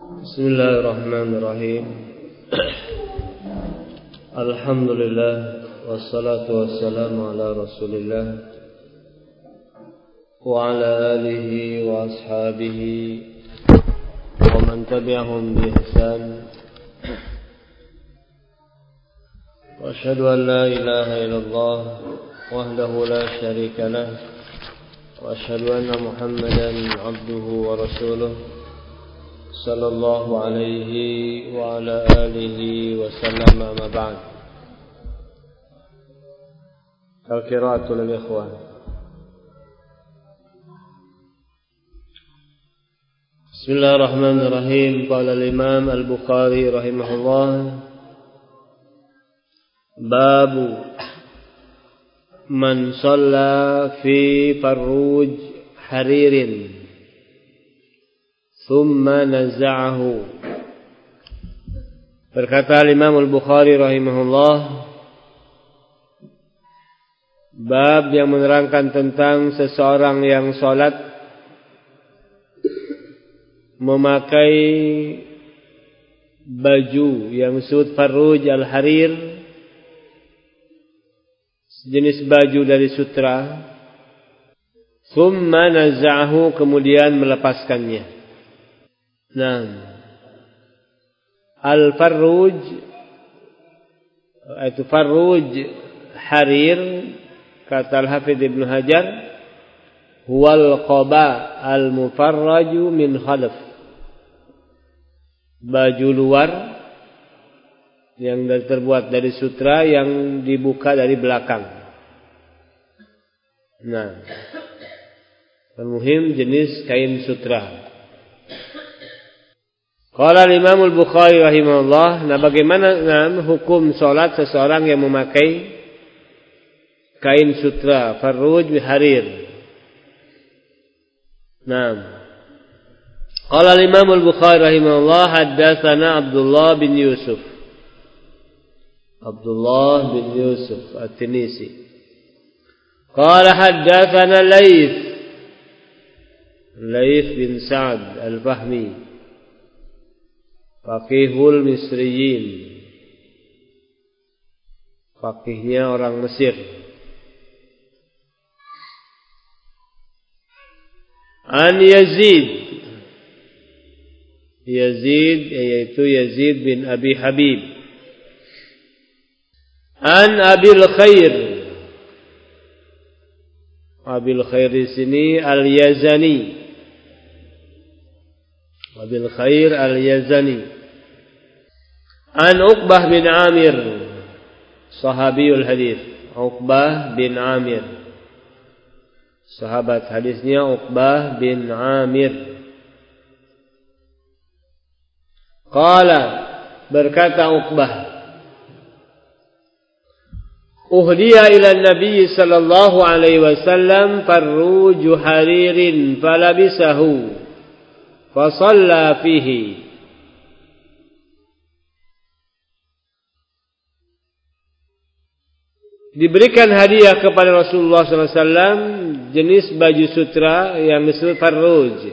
Bismillahirrahmanirrahim. Alhamdulillah wassalatu wassalamu ala Rasulillah wa ala alihi wa ashabihi wa man tabi'ahum bi ihsan. Wa asyhadu an la ilaha illallah wahdahu la syarika lah wa asyhadu anna Muhammadan abduhu wa rasuluh sallallahu alaihi wa ala alihi wa sallam, amma ba'd. Al-qira'atu lil ikhwan. Bismillahirrahmanirrahim. Qala al-Imam Al-Bukhari rahimahullah, babu man shalla fi farruj haririn thumma naza'ahu. Berkata Imam Al-Bukhari rahimahullah, bab yang menerangkan tentang seseorang yang salat memakai baju yang disebut farruj al-harir, jenis baju dari sutra, thumma naza'ahu, kemudian melepaskannya. Nah, al-farruj itu farruj harir, kata Al-Hafidz Ibnu Hajar, huwal qaba al-mufarraju min khalf, baju luar yang terbuat dari sutra yang dibuka dari belakang. Nah, al-muhim jenis kain sutra. Qala Imam Al-Bukhari rahimahullah, nah bagaimana hukum salat seseorang yang memakai kain sutra farruj harir? Nah, qala Imam Al-Bukhari rahimahullah, haddatsana Abdullah bin Yusuf. Abdullah bin Yusuf At-Tinisi. Qala haddatsana Laits bin Sa'd Al-Fahmi, faqihul Misriyin, faqihnya orang Mesir. An Yazid yaitu Yazid bin Abi Habib. An Abil Khair, Abil Khair di sini Al-Yazani, Abil Khair Al-Yazani. An Uqbah bin Amir, sahabiyul hadis. Uqbah bin Amir, sahabat hadisnya Uqbah bin Amir. Qala, berkata Uqbah, uhdiya ila Nabi sallallahu alaihi wasallam farruju haririn falabisahu fasalla fihi. Diberikan hadiah kepada Rasulullah SAW jenis baju sutra yang disebut farruj,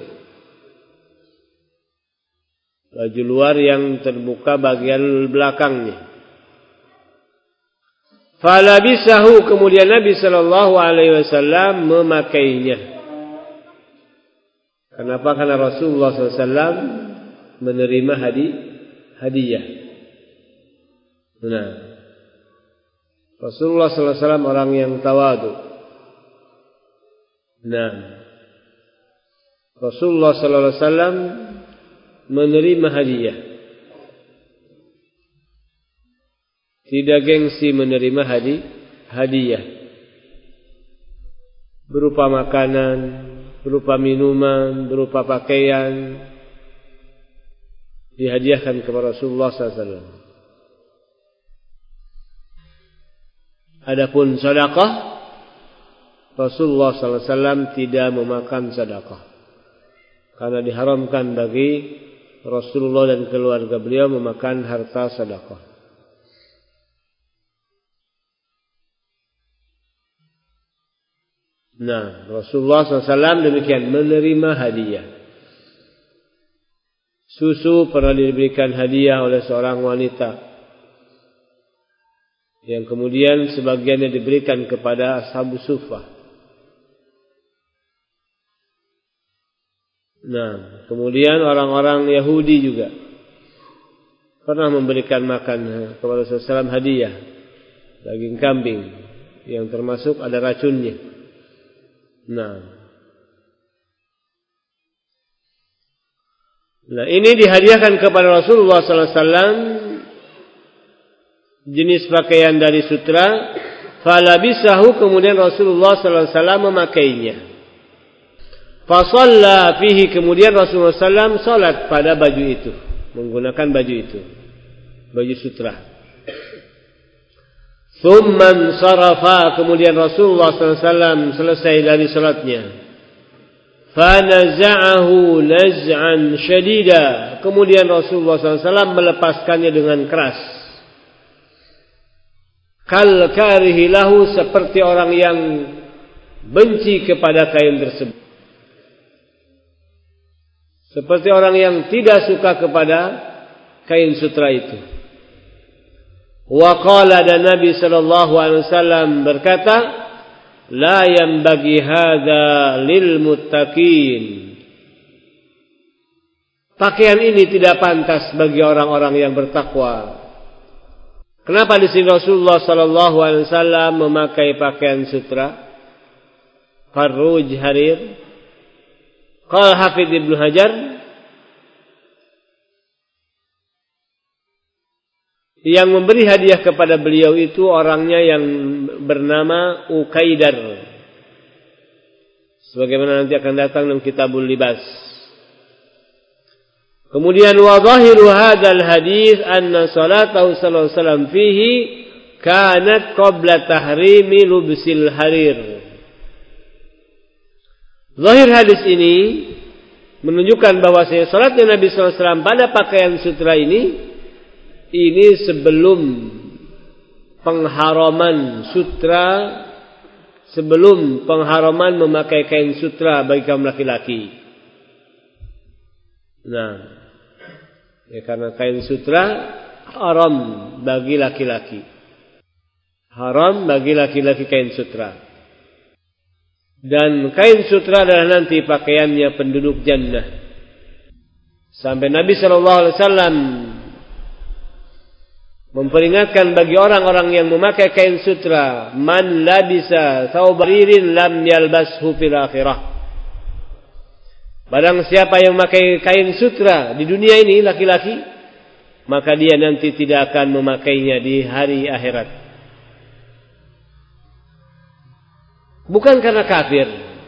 baju luar yang terbuka bagian belakangnya. Falabisahu, kemudian Nabi SAW memakainya. Kenapa? Karena Rasulullah SAW menerima hadiah. Nah, Rasulullah SAW orang yang tawadu. Nah, Rasulullah SAW menerima hadiah, tidak gengsi menerima hadiah berupa makanan, berupa minuman, berupa pakaian, dihadiahkan kepada Rasulullah SAW. Adapun sedekah, Rasulullah SAW tidak memakan sedekah, karena diharamkan bagi Rasulullah dan keluarga beliau memakan harta sedekah. Nah, Rasulullah SAW demikian menerima hadiah. Susu pernah diberikan hadiah oleh seorang wanita, yang kemudian sebagiannya diberikan kepada ashabus suffah. Nah, kemudian orang-orang Yahudi juga pernah memberikan makan kepada Rasulullah SAW hadiah daging kambing yang termasuk ada racunnya. Nah, ini dihadiahkan kepada Rasulullah SAW jenis pakaian dari sutra. Falabisahu, kemudian Rasulullah SAW memakainya. Fasalla fihi, kemudian Rasulullah SAW salat pada baju itu, menggunakan baju itu, baju sutra. Thumman sarafa, kemudian Rasulullah SAW selesai dari salatnya. Fanaza'ahu naz'an syadida, kemudian Rasulullah SAW melepaskannya dengan keras. Kal karihi lahu, seperti orang yang benci kepada kain tersebut, seperti orang yang tidak suka kepada kain sutra itu. Wa qala, dan Nabi sallallahu alaihi wasallam berkata, la yanbaghi hadza lil muttaqin. Pakaian ini tidak pantas bagi orang-orang yang bertakwa. Kenapa di sini Rasulullah sallallahu alaihi wasallam memakai pakaian sutra? Farruj harir. Qala Hafidz Ibnu Hajar, yang memberi hadiah kepada beliau itu orangnya yang bernama Uqaidar, sebagaimana nanti akan datang dalam Kitabul Libas. Kemudian wa zahiru hadzal hadis anna salatahu sallallahu alaihi wasallam fihi kanat qabla tahrimi lubsil harir. Zahir hadis ini menunjukkan bahwasanya salatnya Nabi sallallahu alaihi wasallam pada pakaian sutra ini sebelum pengharaman sutra, sebelum pengharaman memakai kain sutra bagi kaum laki-laki. Nah, ya, karena kain sutra haram bagi laki-laki. Haram bagi laki-laki kain sutra. Dan kain sutra adalah nanti pakaiannya penduduk jannah. Sampai Nabi SAW memperingatkan bagi orang-orang yang memakai kain sutra, man labisa thawbaririn lam yalbashu fil akhirah. Barang siapa yang memakai kain sutra di dunia ini laki-laki, maka dia nanti tidak akan memakainya di hari akhirat. Bukan karena kafir.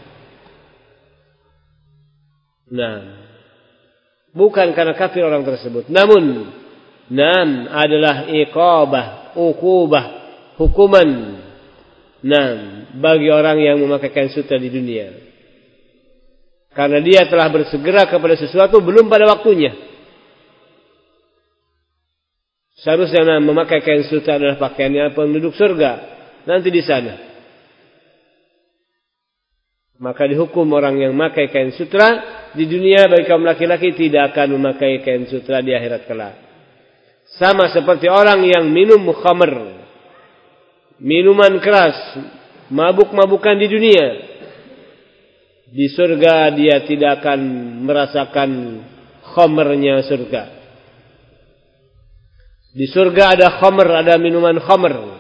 Nah, bukan karena kafir orang tersebut. Namun adalah iqabah, uqubah, hukuman. Bagi orang yang memakai kain sutra di dunia. Karena dia telah bersegera kepada sesuatu belum pada waktunya. Seharusnya memakai kain sutra adalah pakaiannya penduduk surga nanti di sana. Maka dihukum orang yang memakai kain sutra di dunia bagi kaum laki-laki tidak akan memakai kain sutra di akhirat kelak. Sama seperti orang yang minum khamr, minuman keras, mabuk-mabukan di dunia. Di surga dia tidak akan merasakan khamrnya surga. Di surga ada khamr, ada minuman khamr.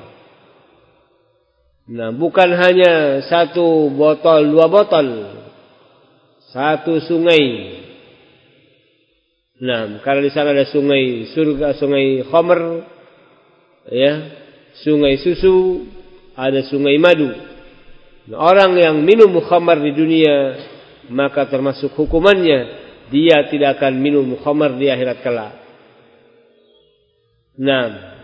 Nah, bukan hanya satu botol, dua botol, satu sungai. Nah, karena di sana ada sungai surga, sungai khamr, ya, sungai susu, ada sungai madu. Nah, orang yang minum khamr di dunia, maka termasuk hukumannya dia tidak akan minum khamr di akhirat kelak. Nah,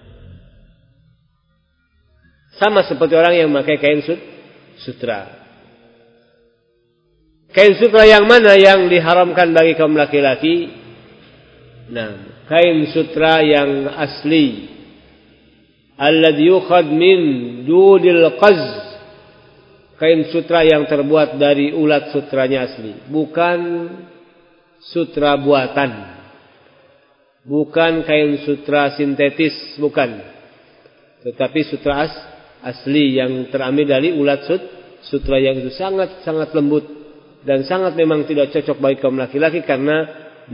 sama seperti orang yang memakai kain sutra. Kain sutra yang mana yang diharamkan bagi kaum laki-laki? Nah, kain sutra yang asli. Alladhi yukhad min dudil qaz. Kain sutra yang terbuat dari ulat sutranya asli. Bukan sutra buatan. bukan kain sutra sintetis, bukan. Tetapi sutra asli yang terambil dari ulat sutra yang itu sangat lembut dan sangat memang tidak cocok bagi kaum laki-laki karena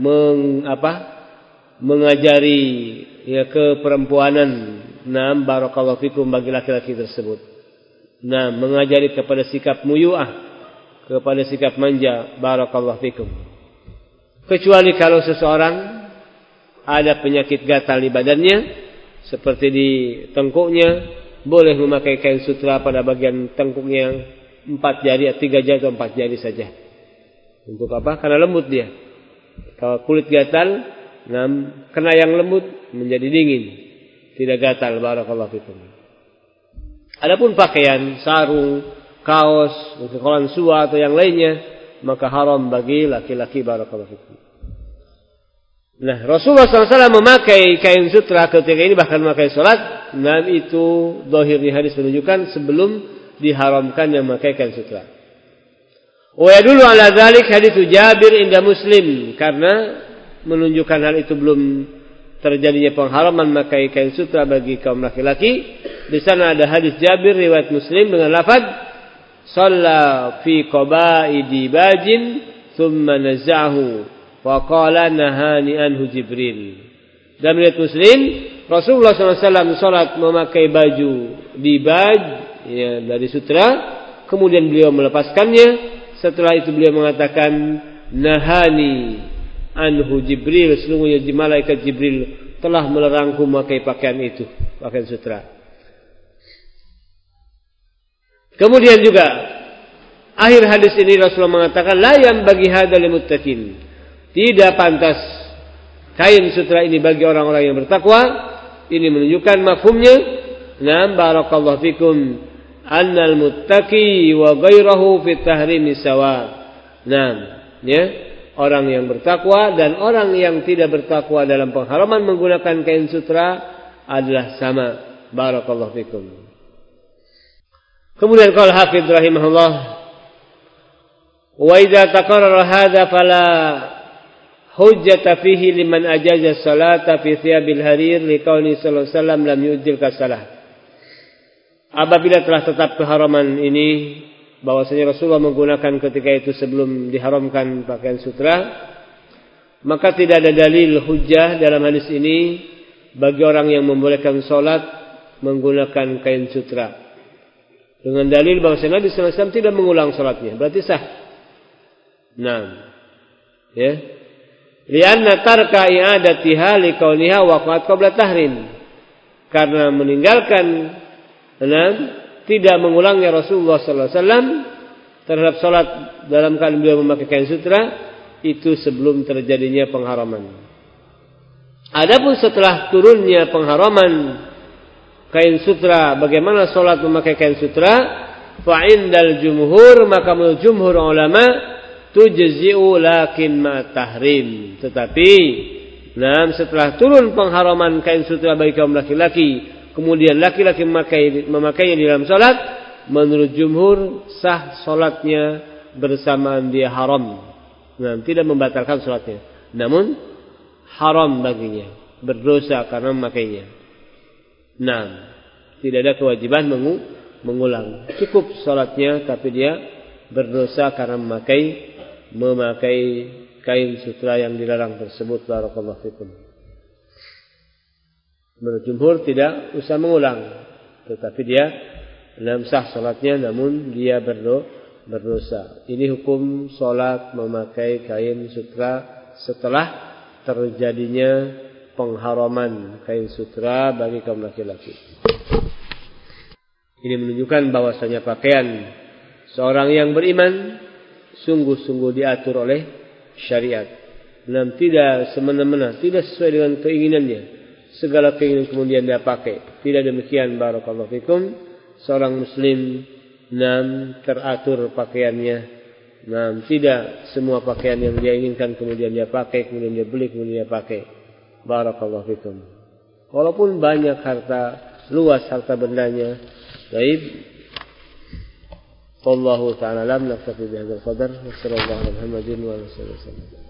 mengajari ya keperempuanan. Nah, barakallahu fikum bagi laki-laki tersebut. Nah, mengajari kepada sikap muyu'ah, kepada sikap manja, barakallahu fikum. Kecuali kalau seseorang ada penyakit gatal di badannya, seperti di tengkuknya, boleh memakai kain sutra pada bagian tengkuknya 4 jari, 3 jari atau 4 jari saja. Untuk apa? Karena lembut dia. Kalau kulit gatal, kena yang lembut menjadi dingin, tidak gatal, barakallahu fikum. Adapun pakaian, sarung, kaos, kolan suwa atau yang lainnya, maka haram bagi laki-laki, barakallahu fikum. Nah, Rasulullah SAW memakai kain sutra ketika ini, bahkan memakai salat. Nah, itu zahirnya hadis menunjukkan sebelum diharamkannya memakai kain sutra. Wa yadullu ala dzalik hadits Jabir inda Muslim, karena menunjukkan hal itu belum terjadinya pengharaman memakai kain sutra bagi kaum laki-laki. Di sana ada hadis Jabir riwayat Muslim dengan lafaz shalla fi qabaidi bajin thumma naza'ahu wa qala nahani anhu Jibril. Dalam riwayat Muslim, Rasulullah SAW salat memakai baju dibaj ya, dari sutra, kemudian beliau melepaskannya. Setelah itu beliau mengatakan nahani anhu Jibril, sesungguhnya malaikat Jibril telah melarangku memakai pakaian itu, pakaian sutra. Kemudian juga akhir hadis ini Rasulullah mengatakan la yang bagi hadzal muttaqin, tidak pantas kain sutra ini bagi orang-orang yang bertakwa. Ini menunjukkan mafhumnya, nam barakallahu fikum, annal muttaqi wa ghairahu fi tahrimi sawa. Nam, ya, orang yang bertakwa dan orang yang tidak bertakwa dalam pengharaman menggunakan kain sutra adalah sama, barakallahu fikum. Kemudian qala Hafidz rahimahullah, wa idza taqarrara hadza fala hujjata fihi liman ajaza salata fi thiyabil harir liqauli sallallahu alaihi wasallam lam yu'dil kasalah. Apabila telah tetap keharaman ini, bahwasanya Rasulullah menggunakan ketika itu sebelum diharamkan pakaian sutra, maka tidak ada dalil hujjah dalam hadis ini bagi orang yang membolehkan salat menggunakan kain sutra. Dengan dalil bahwasanya Nabi sallallahu alaihi wasallam tidak mengulang salatnya, berarti sah. Nah, ya. Lianna tarka i'adatiha liqauniha waqa'at qabla tahrim. Karena meninggalkan tidak mengulangnya Rasulullah sallallahu alaihi wasallam terhadap salat dalam keadaan beliau memakai kain sutra itu sebelum terjadinya pengharaman. Adapun setelah turunnya pengharaman kain sutra, bagaimana salat memakai kain sutra? Fa indal jumhur, maka menurut jumhur ulama tujzi'u lakin ma tahrim. Tetapi setelah turun pengharaman kain sutra bagi kaum laki-laki, kemudian laki-laki memakainya di dalam salat, menurut jumhur sah salatnya bersamaan dia haram. Tidak membatalkan salatnya, namun haram baginya, berdosa karena memakainya. Tidak ada kewajiban mengulang. Cukup salatnya, tapi dia berdosa karena memakai kain sutra yang dilarang tersebut. Barakallahu fikum. Menurut jumhur tidak usah mengulang, tetapi dia sah salatnya, namun dia berdosa. Ini hukum salat memakai kain sutra setelah terjadinya pengharaman kain sutra bagi kaum laki-laki. Ini menunjukkan bahwasanya pakaian seorang yang beriman sungguh-sungguh diatur oleh syariat. Tidak semena-mena, tidak sesuai dengan keinginannya. Segala keinginan kemudian dia pakai. Tidak demikian, barakallahu fikum. Seorang muslim teratur pakaiannya. Tidak semua pakaian yang dia inginkan kemudian dia pakai, kemudian dia beli, kemudian dia pakai. Barakallahu fikum. Walaupun banyak harta, luas harta bendanya. Baik. Wallahu ta'ala alam, naktafi bihadzal qadar. Wassallallahu ala Muhammadin wa alihi wasallam.